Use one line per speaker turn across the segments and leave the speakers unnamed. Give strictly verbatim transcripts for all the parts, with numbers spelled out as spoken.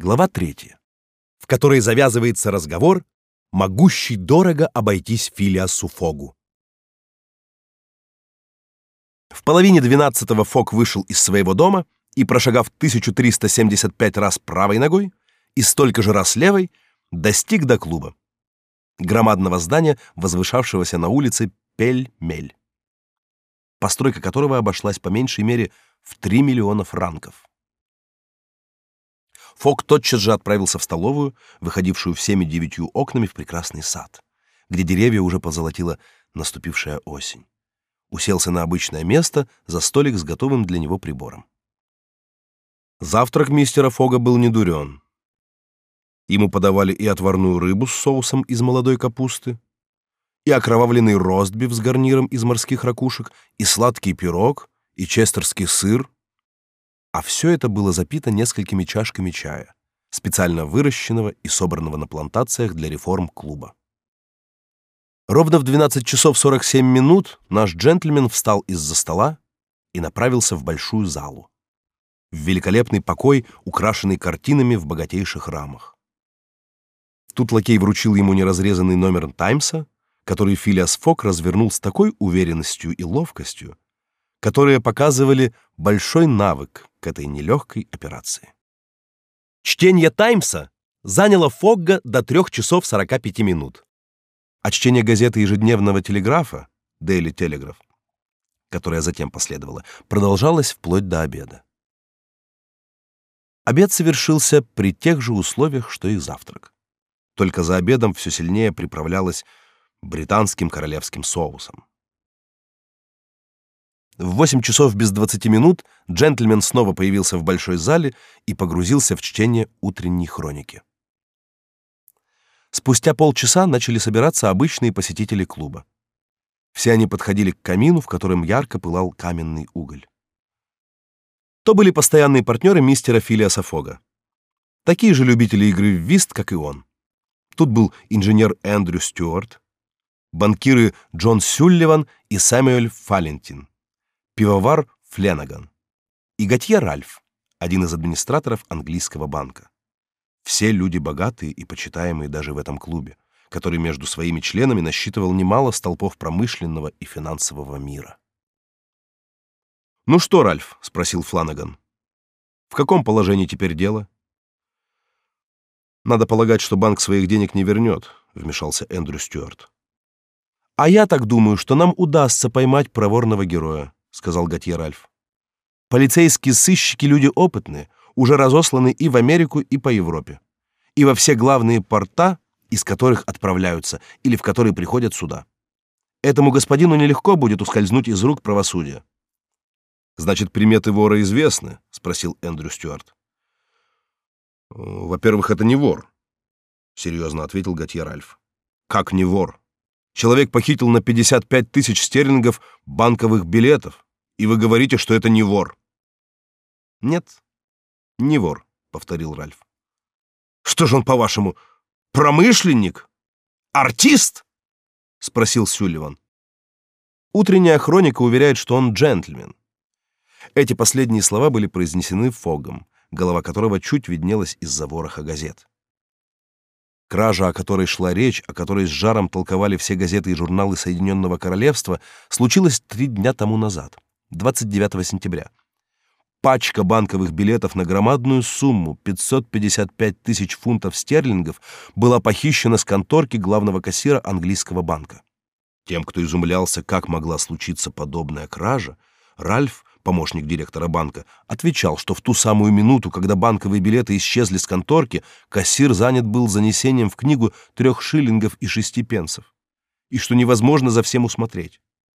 Глава третья, в которой завязывается разговор, могущий дорого обойтись Филиасу Фогу. В половине двенадцатого Фог вышел из своего дома и, прошагав тысячу триста семьдесят пять раз правой ногой и столько же раз левой, достиг до клуба, громадного здания, возвышавшегося на улице Пель-Мель, постройка которого обошлась по меньшей мере в три миллиона франков. Фог тотчас же отправился в столовую, выходившую всеми девятью окнами в прекрасный сад, где деревья уже позолотила наступившая осень. Уселся на обычное место за столик с готовым для него прибором. Завтрак мистера Фога был недурен. Ему подавали и отварную рыбу с соусом из молодой капусты, и окровавленный ростбиф с гарниром из морских ракушек, и сладкий пирог, и честерский сыр. А все это было запито несколькими чашками чая, специально выращенного и собранного на плантациях для реформ клуба. Ровно в двенадцать часов сорок семь минут наш джентльмен встал из-за стола и направился в большую залу, в великолепный покой, украшенный картинами в богатейших рамах. Тут лакей вручил ему неразрезанный номер «Таймса», который Филиас Фог развернул с такой уверенностью и ловкостью, которые показывали большой навык к этой нелегкой операции. Чтение «Таймса» заняло Фогга до трех часов сорока пяти минут, а чтение газеты ежедневного телеграфа «Дейли Телеграф», которая затем последовала, продолжалось вплоть до обеда. Обед совершился при тех же условиях, что и завтрак. Только за обедом все сильнее приправлялось британским королевским соусом. В восемь часов без двадцати минут джентльмен снова появился в большой зале и погрузился в чтение утренней хроники. Спустя полчаса начали собираться обычные посетители клуба. Все они подходили к камину, в котором ярко пылал каменный уголь. То были постоянные партнеры мистера Филиаса Фога, такие же любители игры в вист, как и он. Тут был инженер Эндрю Стюарт, банкиры Джон Сюлливан и Сэмюэль Фалентин, пивовар Фленаган и Готье Ральф, один из администраторов английского банка. Все люди богатые и почитаемые даже в этом клубе, который между своими членами насчитывал немало столпов промышленного и финансового мира. «Ну что, Ральф?» — спросил Фланаган. «В каком положении теперь дело?» «Надо полагать, что банк своих денег не вернет», — вмешался Эндрю Стюарт. «А я так думаю, что нам удастся поймать проворного героя», — сказал Готье Ральф. «Полицейские сыщики — люди опытные, уже разосланы и в Америку, и по Европе, и во все главные порта, из которых отправляются или в которые приходят суда. Этому господину нелегко будет ускользнуть из рук правосудия». «Значит, приметы вора известны?» — спросил Эндрю Стюарт. «Во-первых, это не вор», — серьезно ответил Готье Ральф. «Как не вор? Человек похитил на пятьдесят пять тысяч стерлингов банковых билетов, и вы говорите, что это не вор?» «Нет, не вор», — повторил Ральф. «Что же он, по-вашему, промышленник? Артист?» — спросил Сюлливан. «Утренняя хроника уверяет, что он джентльмен». Эти последние слова были произнесены Фогом, голова которого чуть виднелась из-за вороха газет. Кража, о которой шла речь, о которой с жаром толковали все газеты и журналы Соединенного Королевства, случилась три дня тому назад, двадцать девятого сентября. Пачка банковых билетов на громадную сумму пятьсот пятьдесят пять тысяч фунтов стерлингов была похищена с конторки главного кассира английского банка. Тем, кто изумлялся, как могла случиться подобная кража, Ральф, помощник директора банка, отвечал, что в ту самую минуту, когда банковые билеты исчезли с конторки, кассир занят был занесением в книгу трех шиллингов и шести пенсов, и что невозможно за всем усмотреть.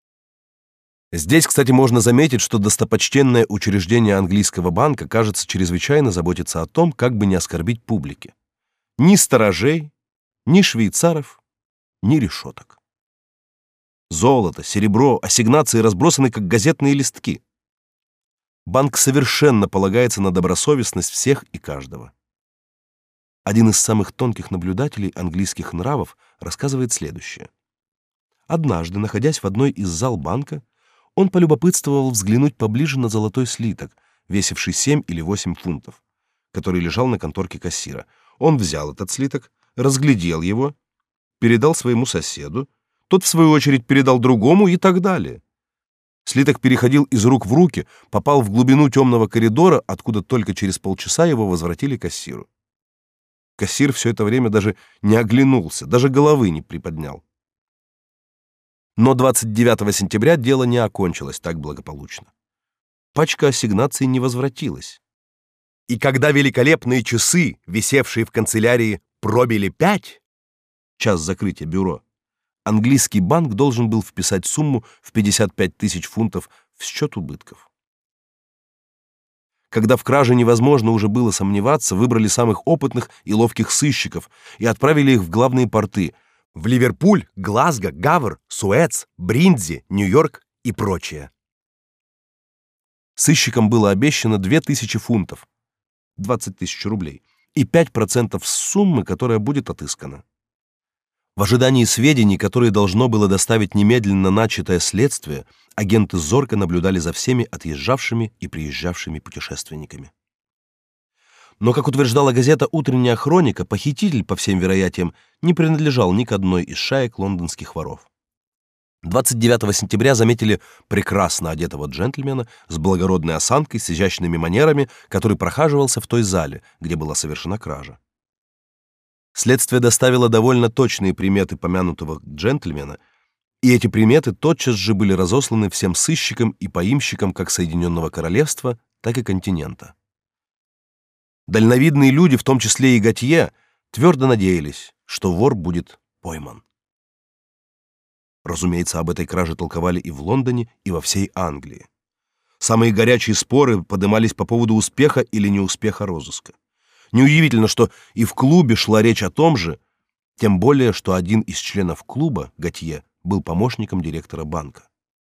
Здесь, кстати, можно заметить, что достопочтенное учреждение английского банка, кажется, чрезвычайно заботится о том, как бы не оскорбить публике. Ни сторожей, ни швейцаров, ни решеток. Золото, серебро, ассигнации разбросаны, как газетные листки. Банк совершенно полагается на добросовестность всех и каждого. Один из самых тонких наблюдателей английских нравов рассказывает следующее. Однажды, находясь в одной из зал банка, он полюбопытствовал взглянуть поближе на золотой слиток, весивший семь или восемь фунтов, который лежал на конторке кассира. Он взял этот слиток, разглядел его, передал своему соседу, тот в свою очередь передал другому и так далее. Слиток переходил из рук в руки, попал в глубину темного коридора, откуда только через полчаса его возвратили кассиру. Кассир все это время даже не оглянулся, даже головы не приподнял. Но двадцать девятого сентября дело не окончилось так благополучно. Пачка ассигнаций не возвратилась. И когда великолепные часы, висевшие в канцелярии, пробили пять, час закрытия бюро, английский банк должен был вписать сумму в пятьдесят пять тысяч фунтов в счет убытков. Когда в краже невозможно уже было сомневаться, выбрали самых опытных и ловких сыщиков и отправили их в главные порты — в Ливерпуль, Глазго, Гавр, Суэц, Бриндзи, Нью-Йорк и прочее. Сыщикам было обещано две тысячи фунтов, двадцать тысяч рублей, и пять процентов с суммы, которая будет отыскана. В ожидании сведений, которые должно было доставить немедленно начатое следствие, агенты зорко наблюдали за всеми отъезжавшими и приезжавшими путешественниками. Но, как утверждала газета «Утренняя хроника», похититель, по всем вероятиям, не принадлежал ни к одной из шаек лондонских воров. двадцать девятого сентября заметили прекрасно одетого джентльмена с благородной осанкой, с изящными манерами, который прохаживался в той зале, где была совершена кража. Следствие доставило довольно точные приметы помянутого джентльмена, и эти приметы тотчас же были разосланы всем сыщикам и поимщикам как Соединенного Королевства, так и континента. Дальновидные люди, в том числе и Готье, твердо надеялись, что вор будет пойман. Разумеется, об этой краже толковали и в Лондоне, и во всей Англии. Самые горячие споры поднимались по поводу успеха или неуспеха розыска. Неудивительно, что и в клубе шла речь о том же, тем более, что один из членов клуба, Готье, был помощником директора банка.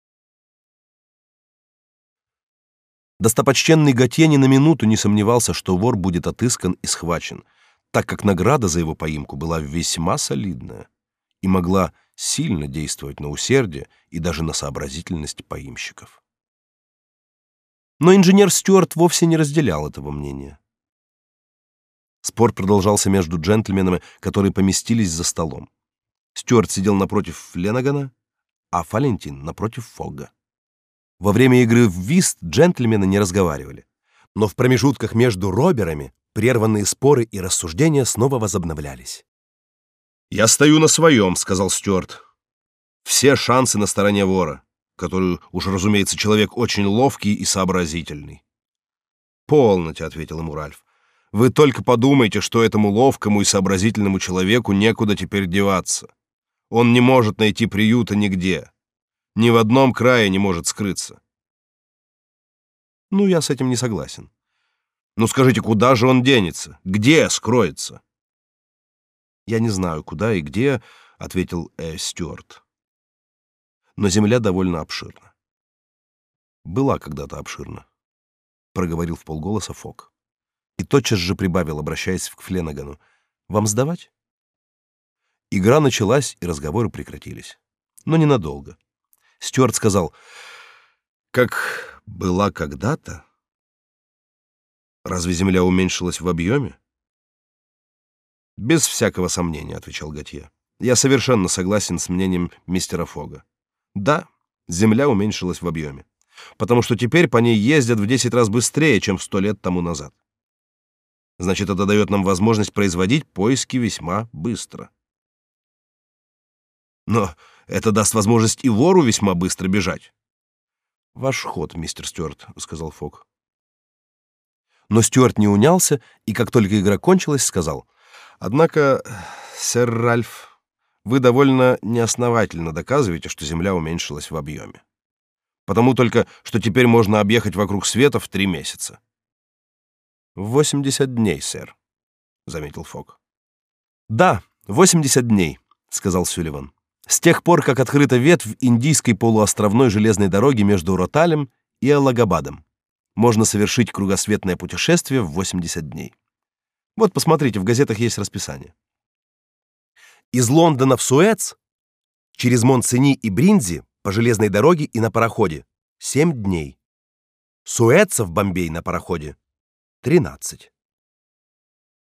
Достопочтенный Готье ни на минуту не сомневался, что вор будет отыскан и схвачен, так как награда за его поимку была весьма солидная и могла сильно действовать на усердие и даже на сообразительность поимщиков. Но инженер Стюарт вовсе не разделял этого мнения. Спор продолжался между джентльменами, которые поместились за столом. Стюарт сидел напротив Фленагана, а Фалентин напротив Фогга. Во время игры в вист джентльмены не разговаривали, но в промежутках между роберами прерванные споры и рассуждения снова возобновлялись.
«Я стою на своем», — сказал Стюарт. «Все шансы на стороне вора, который, уж разумеется, человек очень ловкий и сообразительный». «Полноте», — ответил ему Ральф. «Вы только подумайте, что этому ловкому и сообразительному человеку некуда теперь деваться. Он не может найти приюта нигде. Ни в одном крае не может скрыться».
«Ну, я с этим не согласен».
«Ну скажите, куда же он денется? Где скроется?»
«Я не знаю, куда и где», — ответил э, Стюарт. «Но земля довольно обширна». «Была когда-то обширна», — проговорил вполголоса Фок. И тотчас же прибавил, обращаясь к Фленагану: «Вам сдавать?» Игра началась, и разговоры прекратились. Но ненадолго. Стюарт сказал: «Как была когда-то? Разве земля уменьшилась в объеме?» «Без всякого сомнения», — отвечал Готье. «Я совершенно согласен с мнением мистера Фога. Да, земля уменьшилась в объеме, потому что теперь по ней ездят в десять раз быстрее, чем сто лет тому назад. Значит, это дает нам возможность производить поиски весьма быстро. Но это даст возможность и вору весьма быстро бежать». «Ваш ход, мистер Стюарт», — сказал Фок. Но Стюарт не унялся, и как только игра кончилась, сказал: «Однако, сэр Ральф, вы довольно неосновательно доказываете, что земля уменьшилась в объеме. Потому только, что теперь можно объехать вокруг света в три месяца». «В восемьдесят дней, сэр», — заметил Фок. «Да, восемьдесят дней», — сказал Сюлливан. «С тех пор, как открыта ветвь индийской полуостровной железной дороги между Роталем и Аллагабадом, можно совершить кругосветное путешествие в восемьдесят дней. Вот, посмотрите, в газетах есть расписание. Из Лондона в Суэц, через Монт-Сени и Бриндзи по железной дороге и на пароходе — семь дней. Суэца в Бомбей на пароходе — тринадцать.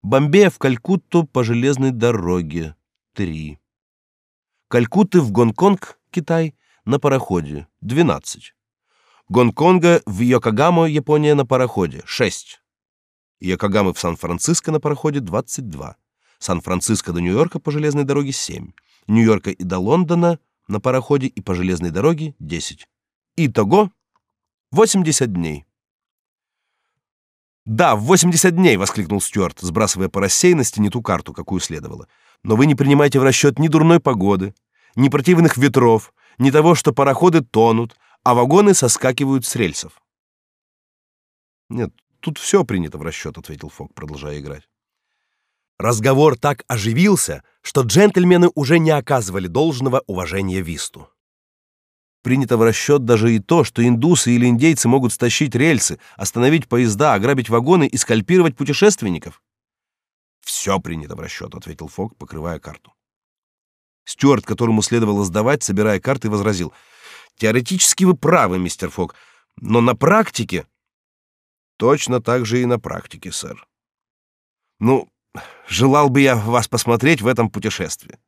Бомбея в Калькутту по железной дороге — три. Калькутты в Гонконг, Китай, на пароходе — двенадцать. Гонконга в Йокогаму, Япония, на пароходе — шесть. Йокогамы в Сан-Франциско на пароходе — двадцать два. Сан-Франциско до Нью-Йорка по железной дороге — семь. Нью-Йорка и до Лондона на пароходе и по железной дороге — десять. Итого восемьдесят дней. «Да, в восемьдесят дней!» — воскликнул Стюарт, сбрасывая по рассеянности не ту карту, какую следовало. «Но вы не принимаете в расчет ни дурной погоды, ни противных ветров, ни того, что пароходы тонут, а вагоны соскакивают с рельсов». «Нет, тут все принято в расчет», — ответил Фок, продолжая играть. Разговор так оживился, что джентльмены уже не оказывали должного уважения Висту. Принято в расчет даже и то, что индусы или индейцы могут стащить рельсы, остановить поезда, ограбить вагоны и скальпировать путешественников. «Все принято в расчет», — ответил Фок, покрывая карту. Стюарт, которому следовало сдавать, собирая карты, возразил: «Теоретически вы правы, мистер Фок, но на практике...» «Точно так же и на практике, сэр. Ну, желал бы я вас посмотреть в этом путешествии».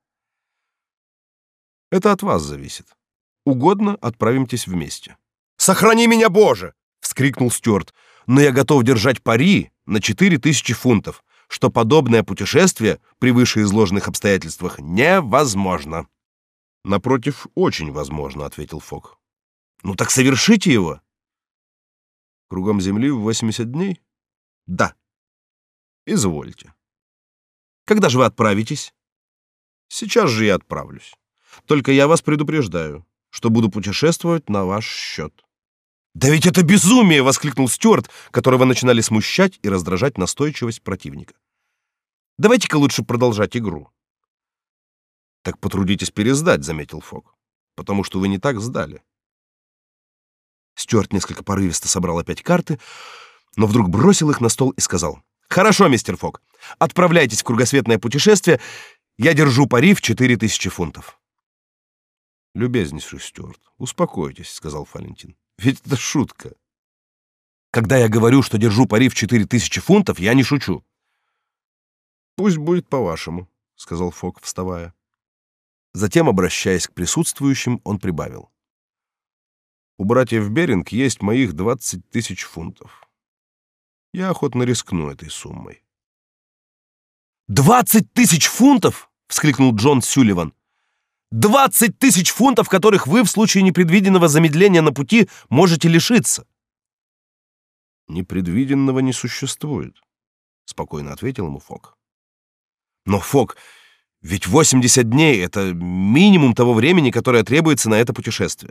«Это от вас зависит. Угодно, отправимтесь вместе». «Сохрани меня, Боже!» — вскрикнул Стюарт. «Но я готов держать пари на четыре тысячи фунтов, что подобное путешествие при вышеизложенных обстоятельствах невозможно». «Напротив, очень возможно», — ответил Фок. «Ну так совершите его». «Кругом земли в восемьдесят дней?» «Да». «Извольте». «Когда же вы отправитесь?» «Сейчас же я отправлюсь. Только я вас предупреждаю, что буду путешествовать на ваш счет». «Да ведь это безумие!» — воскликнул Стюарт, которого начинали смущать и раздражать настойчивость противника. «Давайте-ка лучше продолжать игру». «Так потрудитесь пересдать», — заметил Фок, «потому что вы не так сдали». Стюарт несколько порывисто собрал опять карты, но вдруг бросил их на стол и сказал: «Хорошо, мистер Фок, отправляйтесь в кругосветное путешествие. Я держу пари в четыре тысячи фунтов». «Любезнейший Стюарт, успокойтесь», — сказал Фалентин. «Ведь это шутка». «Когда я говорю, что держу пари в четыре тысячи фунтов, я не шучу». «Пусть будет по-вашему», — сказал Фок, вставая. Затем, обращаясь к присутствующим, он прибавил: «У братьев Беринг есть моих двадцать тысяч фунтов. Я охотно рискну этой суммой». «Двадцать тысяч фунтов!» — вскрикнул Джон Сюлливан. «Двадцать тысяч фунтов, которых вы в случае непредвиденного замедления на пути можете лишиться!» «Непредвиденного не существует», — спокойно ответил ему Фок. «Но, Фок, ведь восемьдесят дней — это минимум того времени, которое требуется на это путешествие».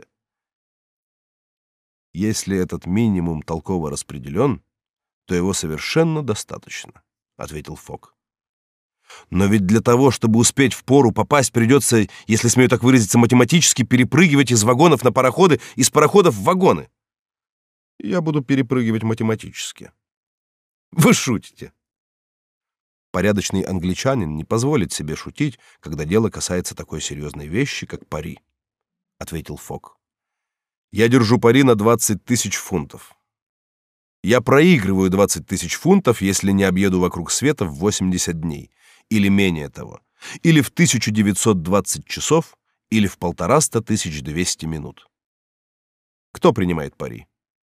«Если этот минимум толково распределен, то его совершенно достаточно», — ответил Фок. «Но ведь для того, чтобы успеть впору попасть, придется, если смею так выразиться, математически перепрыгивать из вагонов на пароходы, из пароходов в вагоны». «Я буду перепрыгивать математически». «Вы шутите». «Порядочный англичанин не позволит себе шутить, когда дело касается такой серьезной вещи, как пари», — ответил Фок. «Я держу пари на двадцать тысяч фунтов. Я проигрываю двадцать тысяч фунтов, если не объеду вокруг света в восемьдесят дней, или менее того, или в тысяча девятьсот двадцать часов, или в полтораста тысяч двести минут. Кто принимает пари?»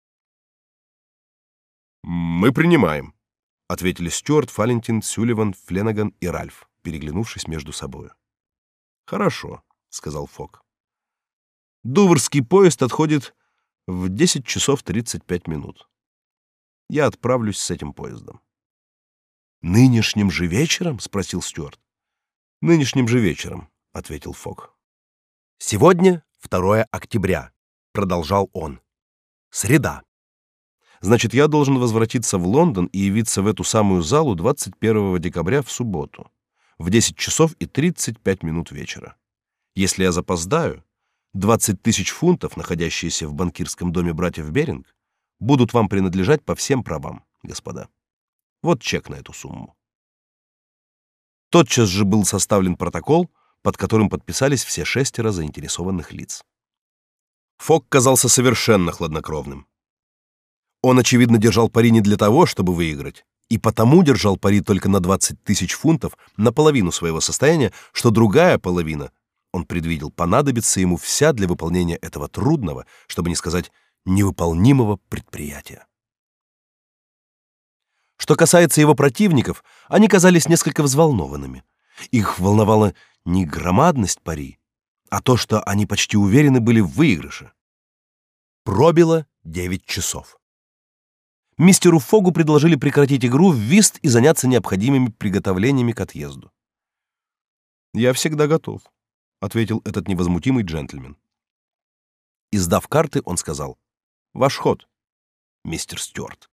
«Мы принимаем», — ответили Стюарт, Фалентин, Сюлливан, Фленаган и Ральф, переглянувшись между собою. «Хорошо», — сказал Фок. «Дуврский поезд отходит в десять часов тридцать пять минут. Я отправлюсь с этим поездом». «Нынешним же вечером?» — спросил Стюарт. «Нынешним же вечером», — ответил Фок. «Сегодня второе октября», — продолжал он. «Среда. Значит, я должен возвратиться в Лондон и явиться в эту самую залу двадцать первого декабря в субботу, в десять часов и тридцать пять минут вечера. Если я запоздаю, двадцать тысяч фунтов, находящиеся в банкирском доме братьев Беринг, будут вам принадлежать по всем правам, господа. Вот чек на эту сумму». Тотчас же был составлен протокол, под которым подписались все шестеро заинтересованных лиц. Фок казался совершенно хладнокровным. Он, очевидно, держал пари не для того, чтобы выиграть,
и потому держал пари только на двадцать тысяч фунтов, на половину своего состояния, что другая половина, он предвидел, понадобится ему вся для выполнения этого трудного, чтобы не сказать невыполнимого предприятия. Что касается его противников, они казались несколько взволнованными. Их волновала не громадность пари, а то, что они почти уверены были в выигрыше. Пробило девять часов. Мистеру Фогу предложили прекратить игру в вист и заняться необходимыми приготовлениями к отъезду. «Я всегда готов», — ответил этот невозмутимый джентльмен. Издав карты, он сказал: «Ваш ход, мистер Стюарт».